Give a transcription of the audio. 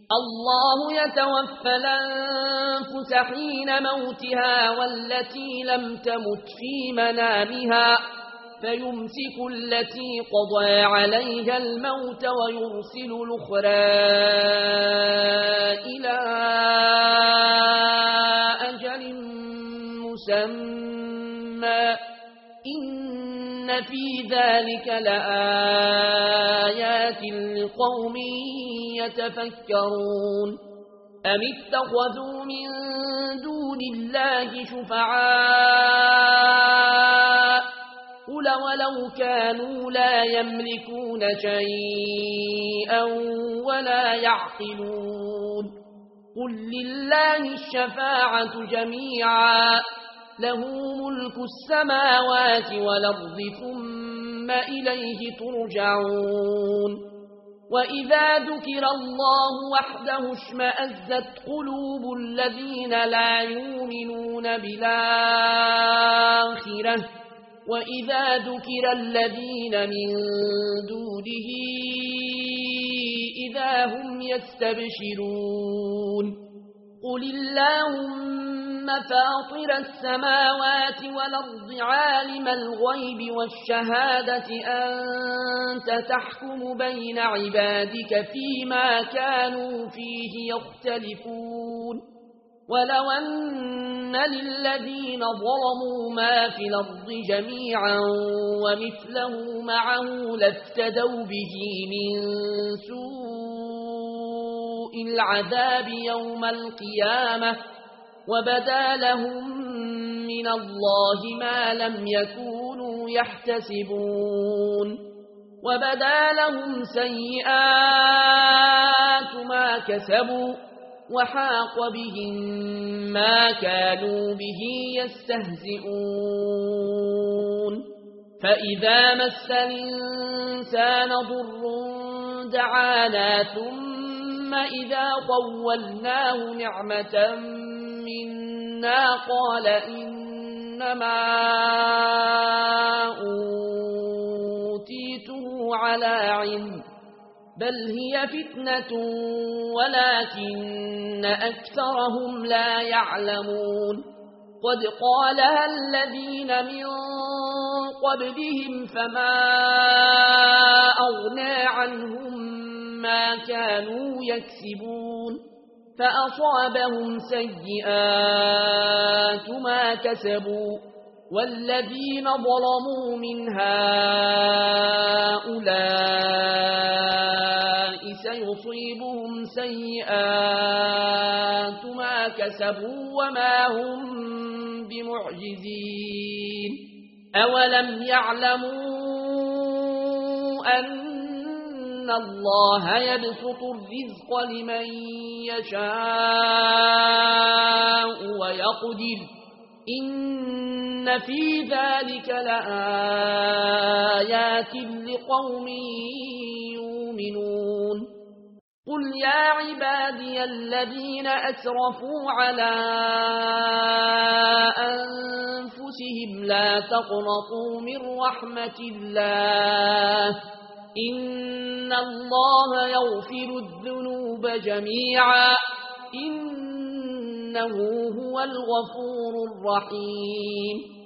الله يتوفى الأنفس حين موتها والتي لم تمت في منامها فيمسك التي قضى عليها الموت ويرسل الأخرى إلى أجل مسمى إن في ذلك لآيات لقوم يتفكرون أم اتخذوا من دون الله شفعاء قل ولو كانوا لا يملكون شيئا ولا يعقلون قل لله الشفاعة جميعا له ملك السماوات والأرض ثم إليه ترجعون وإذا ذكر الله وحده اشمأزت قلوب الذين لا يؤمنون بالآخرة وإذا ذكر الذين من دونه إذا هم يستبشرون قل اللهم فاطر السماوات والأرض عالم الغيب والشهادة أنت تحكم بين عبادك فيما كانوا فيه يختلفون ولو أن للذين ظلموا ما في الأرض جميعا ومثله معه لافتدوا به من سوء العذاب يوم القيامة وبدا لهم من الله ما لم يكونوا يحتسبون وبدا لهم سيئات ما كسبوا وحاق بهم ما كانوا به يستهزئون فإذا مس الإنسان ضر دعانا ثم إذا خولناه نعمة منا قال إنما أوتيته على علم بل هي فتنة ولكن أكثرهم لا يعلمون قد قالها الذين من قبلهم فما أغنى عنهم ما كانوا يكسبون فأصابهم سيئات ما كسبوا والذين ظلموا من هؤلاء سيصيبهم سيئات ما كسبوا وما هم بمعجزين أولم يعلموا أن الله يبسط الرزق لمن يشاء ويقدر إن في ذلك لآيات لقوم يؤمنون قل يا عبادي الذين أسرفوا على أنفسهم لا تقنطوا من رحمة الله إن الله يغفر الذنوب جميعا إنه هو الغفور الرحيم